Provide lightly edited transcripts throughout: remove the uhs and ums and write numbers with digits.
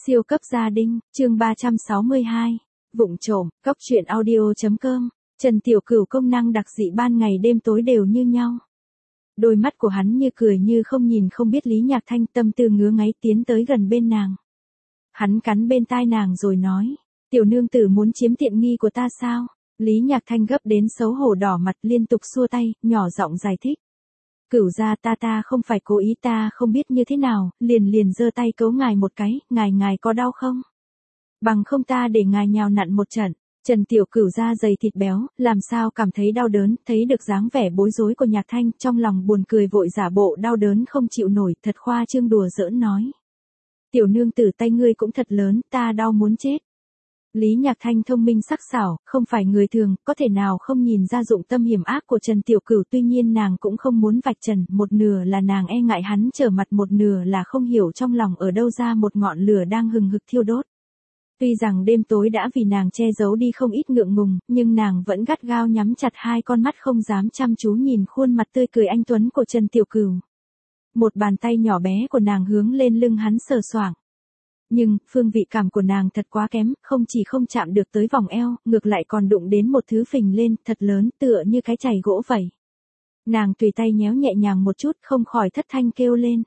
Siêu cấp gia đình, chương 362. Vụng trộm, cóc truyện audio.com. Trần Tiểu Cửu công năng đặc dị ban ngày đêm tối đều như nhau. Đôi mắt của hắn như cười như không nhìn không biết Lý Nhạc Thanh, tâm tư ngứa ngáy tiến tới gần bên nàng. Hắn cắn bên tai nàng rồi nói, tiểu nương tử muốn chiếm tiện nghi của ta sao? Lý Nhạc Thanh gấp đến xấu hổ đỏ mặt liên tục xua tay, nhỏ giọng giải thích. Cửu gia ta không phải cố ý, ta không biết như thế nào, liền giơ tay cấu ngài một cái, ngài có đau không? Bằng không ta để ngài nhào nặn một trận. Trần Tiểu Cửu da dày thịt béo, làm sao cảm thấy đau đớn, thấy được dáng vẻ bối rối của Nhạc Thanh, trong lòng buồn cười vội giả bộ đau đớn không chịu nổi, thật khoa trương đùa giỡn nói. Tiểu nương tử tay ngươi cũng thật lớn, ta đau muốn chết. Lý Nhạc Thanh thông minh sắc sảo, không phải người thường, có thể nào không nhìn ra dụng tâm hiểm ác của Trần Tiểu Cửu, tuy nhiên nàng cũng không muốn vạch trần, một nửa là nàng e ngại hắn trở mặt, một nửa là không hiểu trong lòng ở đâu ra một ngọn lửa đang hừng hực thiêu đốt. Tuy rằng đêm tối đã vì nàng che giấu đi không ít ngượng ngùng, nhưng nàng vẫn gắt gao nhắm chặt hai con mắt không dám chăm chú nhìn khuôn mặt tươi cười anh tuấn của Trần Tiểu Cửu. Một bàn tay nhỏ bé của nàng hướng lên lưng hắn sờ soạng. Nhưng, phương vị cảm của nàng thật quá kém, không chỉ không chạm được tới vòng eo, ngược lại còn đụng đến một thứ phình lên, thật lớn, tựa như cái chày gỗ vậy. Nàng tùy tay nhéo nhẹ nhàng một chút, không khỏi thất thanh kêu lên.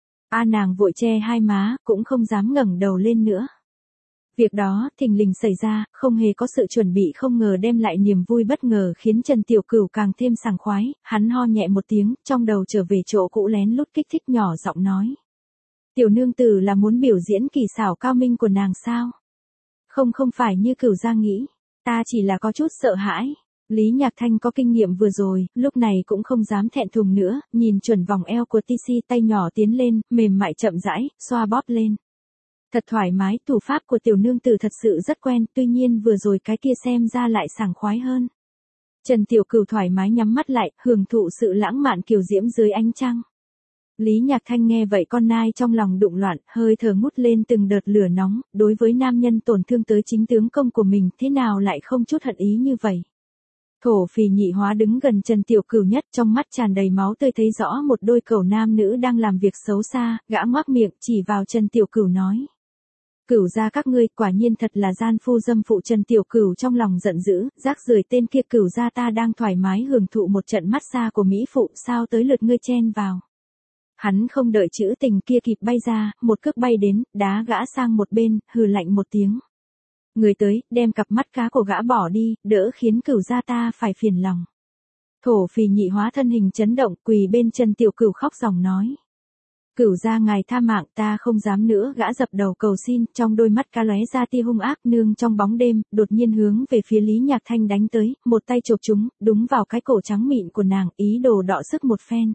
Nàng vội che hai má, cũng không dám ngẩng đầu lên nữa. Việc đó, thình lình xảy ra, không hề có sự chuẩn bị, không ngờ đem lại niềm vui bất ngờ khiến Trần Tiểu Cửu càng thêm sảng khoái, hắn ho nhẹ một tiếng, trong đầu trở về chỗ cũ lén lút kích thích nhỏ giọng nói. Tiểu nương tử là muốn biểu diễn kỳ xảo cao minh của nàng sao? Không phải như Cửu gia nghĩ, ta chỉ là có chút sợ hãi. Lý Nhạc Thanh có kinh nghiệm vừa rồi, lúc này cũng không dám thẹn thùng nữa, nhìn chuẩn vòng eo của TC, tay nhỏ tiến lên, mềm mại chậm rãi, xoa bóp lên. Thật thoải mái, thủ pháp của tiểu nương tử thật sự rất quen, tuy nhiên vừa rồi cái kia xem ra lại sảng khoái hơn. Trần Tiểu Cửu thoải mái nhắm mắt lại, hưởng thụ sự lãng mạn kiều diễm dưới ánh trăng. Lý Nhạc Thanh nghe vậy con nai trong lòng đụng loạn, hơi thở ngút lên từng đợt lửa nóng, đối với nam nhân tổn thương tới chính tướng công của mình, thế nào lại không chút hận ý như vậy. Thổ Phì Nhị Hóa đứng gần Trần Tiểu Cửu nhất, trong mắt tràn đầy máu tươi, thấy rõ một đôi cẩu nam nữ đang làm việc xấu xa, gã ngoác miệng chỉ vào Trần Tiểu Cửu nói. Cửu gia các ngươi quả nhiên thật là gian phu dâm phụ. Trần Tiểu Cửu trong lòng giận dữ, rác rưởi tên kia, Cửu gia ta đang thoải mái hưởng thụ một trận massage của mỹ phụ, sao tới lượt ngươi chen vào. Hắn không đợi chữ tình kia kịp bay ra, một cước bay đến, đá gã sang một bên, hừ lạnh một tiếng. Người tới, đem cặp mắt cá của gã bỏ đi, đỡ khiến Cửu gia ta phải phiền lòng. Thổ Phì Nhị Hóa thân hình chấn động, quỳ bên Trần Tiểu Cửu khóc ròng nói. Cửu gia ngài tha mạng, ta không dám nữa. Gã dập đầu cầu xin, trong đôi mắt cá lóe ra tia hung ác, nương trong bóng đêm, đột nhiên hướng về phía Lý Nhạc Thanh đánh tới, một tay chộp chúng, đúng vào cái cổ trắng mịn của nàng, ý đồ đọ sức một phen.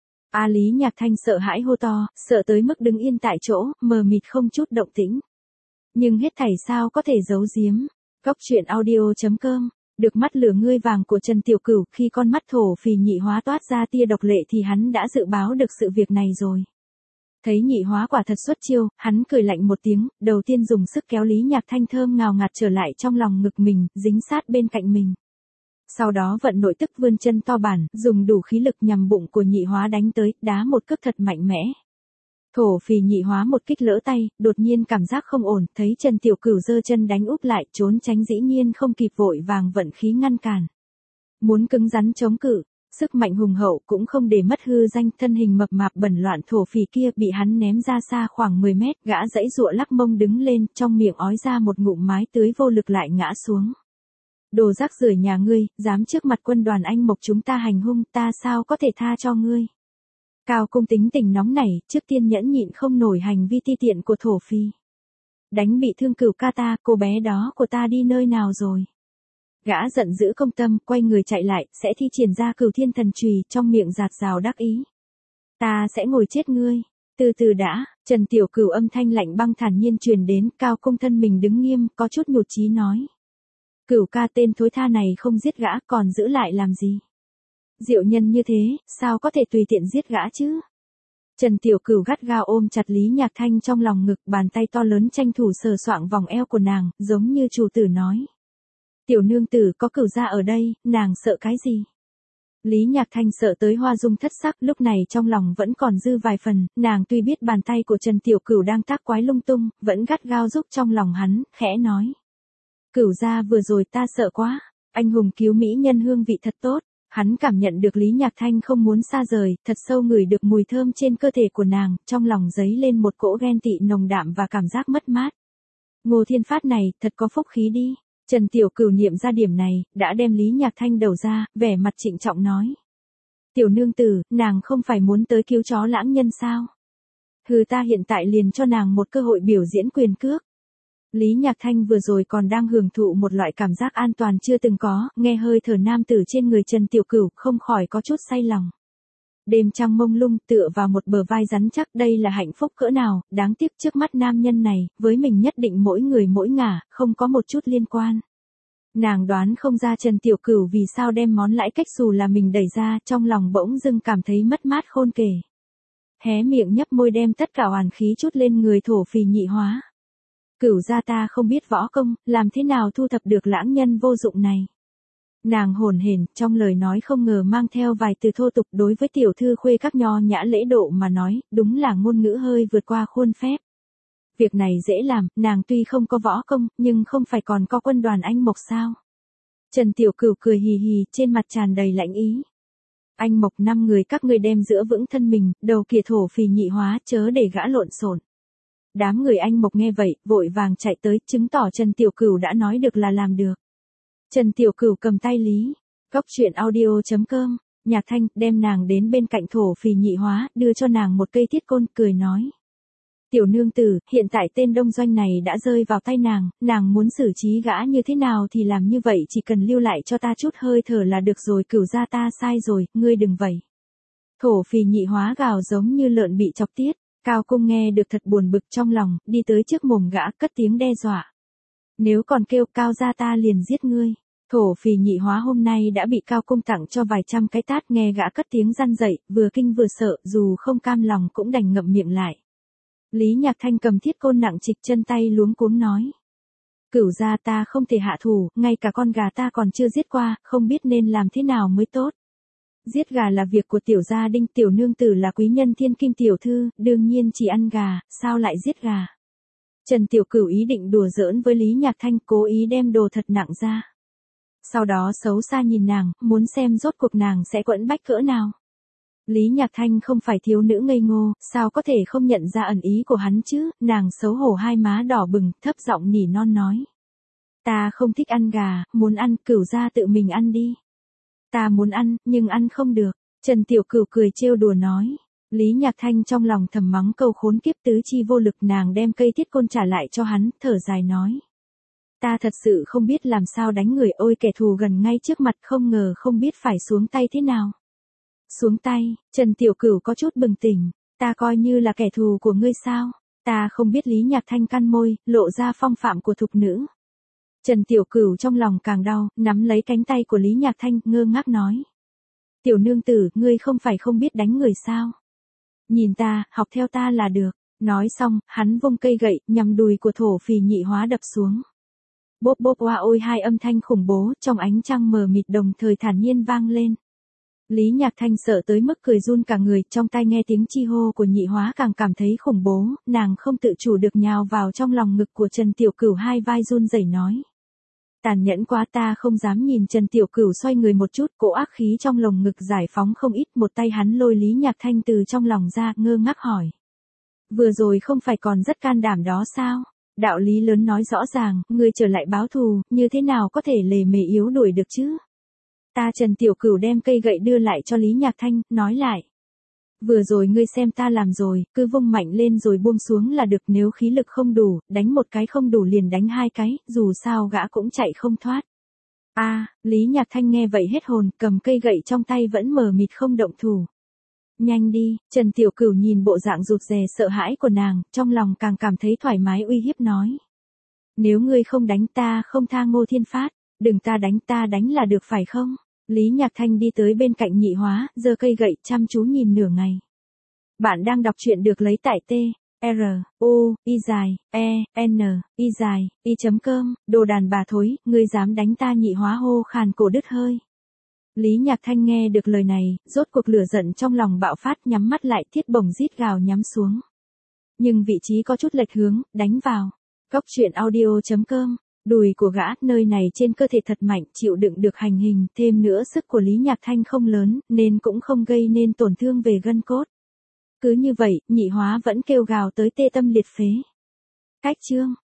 Lý Nhạc Thanh sợ hãi hô to, sợ tới mức đứng yên tại chỗ, mờ mịt không chút động tĩnh. Nhưng hết thảy sao có thể giấu giếm. Cóc truyện audio.com. Được mắt lửa ngươi vàng của Trần Tiểu Cửu, khi con mắt Thổ Phì Nhị Hóa toát ra tia độc lệ thì hắn đã dự báo được sự việc này rồi. Thấy Nhị Hóa quả thật xuất chiêu, hắn cười lạnh một tiếng, đầu tiên dùng sức kéo Lý Nhạc Thanh thơm ngào ngạt trở lại trong lòng ngực mình, dính sát bên cạnh mình. Sau đó vận nội tức vươn chân to bản, dùng đủ khí lực nhằm bụng của Nhị Hóa đánh tới, đá một cước thật mạnh mẽ. Thổ Phì Nhị Hóa một kích lỡ tay, đột nhiên cảm giác không ổn, thấy Trần Tiểu Cửu giơ chân đánh úp lại, trốn tránh dĩ nhiên không kịp, vội vàng vận khí ngăn cản. Muốn cứng rắn chống cự, sức mạnh hùng hậu cũng không để mất hư danh, thân hình mập mạp bẩn loạn Thổ Phì kia bị hắn ném ra xa khoảng 10 mét, gã giãy giụa lắc mông đứng lên, trong miệng ói ra một ngụm mái tưới, vô lực lại ngã xuống. Đồ rác rưởi nhà ngươi, dám trước mặt quân đoàn anh Mộc chúng ta hành hung, ta sao có thể tha cho ngươi. Cao Cung tính tình nóng nảy, trước tiên nhẫn nhịn không nổi hành vi ti tiện của Thổ Phì. Đánh bị thương Cửu ca ta, cô bé đó của ta đi nơi nào rồi. Gã giận dữ công tâm, quay người chạy lại, sẽ thi triển ra Cửu Thiên Thần Chùy, trong miệng rạt rào đắc ý. Ta sẽ ngồi chết ngươi. Từ từ đã, Trần Tiểu Cửu âm thanh lạnh băng thản nhiên truyền đến, Cao Cung thân mình đứng nghiêm, có chút nhụt chí nói. Cửu ca tên thối tha này không giết gã, còn giữ lại làm gì? Diệu nhân như thế, sao có thể tùy tiện giết gã chứ? Trần Tiểu Cửu gắt gao ôm chặt Lý Nhạc Thanh trong lòng ngực, bàn tay to lớn tranh thủ sờ soạng vòng eo của nàng, giống như chủ tử nói. Tiểu nương tử có Cửu gia ở đây, nàng sợ cái gì? Lý Nhạc Thanh sợ tới hoa dung thất sắc, lúc này trong lòng vẫn còn dư vài phần, nàng tuy biết bàn tay của Trần Tiểu Cửu đang tác quái lung tung, vẫn gắt gao giúp trong lòng hắn, khẽ nói. Cửu gia vừa rồi ta sợ quá, anh hùng cứu mỹ nhân hương vị thật tốt. Hắn cảm nhận được Lý Nhạc Thanh không muốn xa rời, thật sâu ngửi được mùi thơm trên cơ thể của nàng, trong lòng dấy lên một cỗ ghen tị nồng đạm và cảm giác mất mát. Ngô Thiên Phát này, thật có phúc khí đi. Trần Tiểu Cửu niệm ra điểm này, đã đem Lý Nhạc Thanh đầu ra, vẻ mặt trịnh trọng nói. Tiểu nương tử, nàng không phải muốn tới cứu chó lãng nhân sao? Hừ, ta hiện tại liền cho nàng một cơ hội biểu diễn quyền cước. Lý Nhạc Thanh vừa rồi còn đang hưởng thụ một loại cảm giác an toàn chưa từng có, nghe hơi thở nam tử trên người Trần Tiểu Cửu, không khỏi có chút say lòng. Đêm trăng mông lung, tựa vào một bờ vai rắn chắc, đây là hạnh phúc cỡ nào, đáng tiếc trước mắt nam nhân này, với mình nhất định mỗi người mỗi ngả, không có một chút liên quan. Nàng đoán không ra Trần Tiểu Cửu vì sao đem món lãi cách xù là mình đẩy ra, trong lòng bỗng dưng cảm thấy mất mát khôn kể. Hé miệng nhấp môi đem tất cả oán khí chút lên người thổ phì nhị hóa. Cửu gia ta không biết võ công, làm thế nào thu thập được lãng nhân vô dụng này. Nàng hồn hển, trong lời nói không ngờ mang theo vài từ thô tục, đối với tiểu thư khuê các nho nhã lễ độ mà nói, đúng là ngôn ngữ hơi vượt qua khuôn phép. Việc này dễ làm, nàng tuy không có võ công, nhưng không phải còn có quân đoàn Anh Mộc sao. Trần Tiểu Cửu cười hì hì, trên mặt tràn đầy lãnh ý. Anh Mộc 5 người các ngươi đem giữ vững thân mình, đầu kia thổ phì nhị hóa, chớ để gã lộn xộn. Đám người Anh Mộc nghe vậy, vội vàng chạy tới, chứng tỏ Trần Tiểu Cửu đã nói được là làm được. Trần Tiểu Cửu cầm tay Lý. Cóc truyện audio.com, Nhạc Thanh, đem nàng đến bên cạnh thổ phì nhị hóa, đưa cho nàng một cây thiết côn, cười nói. Tiểu nương tử, hiện tại tên đông doanh này đã rơi vào tay nàng muốn xử trí gã như thế nào thì làm như vậy, chỉ cần lưu lại cho ta chút hơi thở là được rồi. Cửu gia ta sai rồi, ngươi đừng vậy. Thổ phì nhị hóa gào giống như lợn bị chọc tiết. Cao Cung nghe được thật buồn bực trong lòng, đi tới trước mồm gã, cất tiếng đe dọa. Nếu còn kêu Cao gia ta liền giết ngươi. Thổ phì nhị hóa hôm nay đã bị Cao Cung tặng cho vài trăm cái tát, nghe gã cất tiếng răn dậy, vừa kinh vừa sợ, dù không cam lòng cũng đành ngậm miệng lại. Lý Nhạc Thanh cầm thiết côn nặng trịch, chân tay luống cuống nói. Cửu gia ta không thể hạ thủ, ngay cả con gà ta còn chưa giết qua, không biết nên làm thế nào mới tốt. Giết gà là việc của tiểu gia đình, tiểu nương tử là quý nhân thiên kim tiểu thư, đương nhiên chỉ ăn gà, sao lại giết gà. Trần Tiểu Cửu ý định đùa giỡn với Lý Nhạc Thanh, cố ý đem đồ thật nặng ra. Sau đó xấu xa nhìn nàng, muốn xem rốt cuộc nàng sẽ quẫn bách cỡ nào. Lý Nhạc Thanh không phải thiếu nữ ngây ngô, sao có thể không nhận ra ẩn ý của hắn chứ, nàng xấu hổ hai má đỏ bừng, thấp giọng nỉ non nói. Ta không thích ăn gà, muốn ăn, Cửu gia tự mình ăn đi. Ta muốn ăn, nhưng ăn không được. Trần Tiểu Cửu cười trêu đùa nói. Lý Nhạc Thanh trong lòng thầm mắng câu khốn kiếp tứ chi vô lực, nàng đem cây thiết côn trả lại cho hắn, thở dài nói. Ta thật sự không biết làm sao đánh người, ôi kẻ thù gần ngay trước mặt, không ngờ không biết phải xuống tay thế nào. Xuống tay, Trần Tiểu Cửu có chút bừng tỉnh, ta coi như là kẻ thù của ngươi sao? Ta không biết. Lý Nhạc Thanh cắn môi, lộ ra phong phạm của thục nữ. Trần Tiểu Cửu trong lòng càng đau, nắm lấy cánh tay của Lý Nhạc Thanh, ngơ ngác nói. Tiểu nương tử, ngươi không phải không biết đánh người sao? Nhìn ta, học theo ta là được. Nói xong, hắn vung cây gậy, nhằm đùi của thổ phì nhị hóa đập xuống. Bốp bốp oa ôi, hai âm thanh khủng bố, trong ánh trăng mờ mịt đồng thời thản nhiên vang lên. Lý Nhạc Thanh sợ tới mức cười run cả người, trong tai nghe tiếng chi hô của nhị hóa càng cảm thấy khủng bố, nàng không tự chủ được nhào vào trong lòng ngực của Trần Tiểu Cửu, hai vai run rẩy nói. Tàn nhẫn quá, ta không dám nhìn. Trần Tiểu Cửu xoay người một chút, cỗ ác khí trong lồng ngực giải phóng không ít, một tay hắn lôi Lý Nhạc Thanh từ trong lòng ra, ngơ ngác hỏi. Vừa rồi không phải còn rất can đảm đó sao? Đạo lý lớn nói rõ ràng, ngươi trở lại báo thù, như thế nào có thể lề mề yếu đuổi được chứ? Ta Trần Tiểu Cửu đem cây gậy đưa lại cho Lý Nhạc Thanh, nói lại. Vừa rồi ngươi xem ta làm rồi, cứ vung mạnh lên rồi buông xuống là được, nếu khí lực không đủ, đánh một cái không đủ liền đánh hai cái, dù sao gã cũng chạy không thoát. Lý Nhạc Thanh nghe vậy hết hồn, cầm cây gậy trong tay vẫn mờ mịt không động thủ. Nhanh đi, Trần Tiểu Cửu nhìn bộ dạng rụt rè sợ hãi của nàng, trong lòng càng cảm thấy thoải mái, uy hiếp nói. Nếu ngươi không đánh ta không tha Ngô Thiên Phát, đừng ta đánh là được phải không? Lý Nhạc Thanh đi tới bên cạnh nhị hóa, giơ cây gậy, chăm chú nhìn nửa ngày. Bạn đang đọc truyện được lấy tại t-r-u-i-e-n-i-i.com, đồ đàn bà thối, ngươi dám đánh ta, nhị hóa hô khàn cổ đứt hơi. Lý Nhạc Thanh nghe được lời này, rốt cuộc lửa giận trong lòng bạo phát, nhắm mắt lại, thiết bổng rít gào nhắm xuống. Nhưng vị trí có chút lệch hướng, đánh vào. Cốc truyện audio.com. Đùi của gã nơi này trên cơ thể thật mạnh, chịu đựng được hành hình, thêm nữa sức của Lý Nhạc Thanh không lớn, nên cũng không gây nên tổn thương về gân cốt. Cứ như vậy, nhị hóa vẫn kêu gào tới tê tâm liệt phế. Cách chương.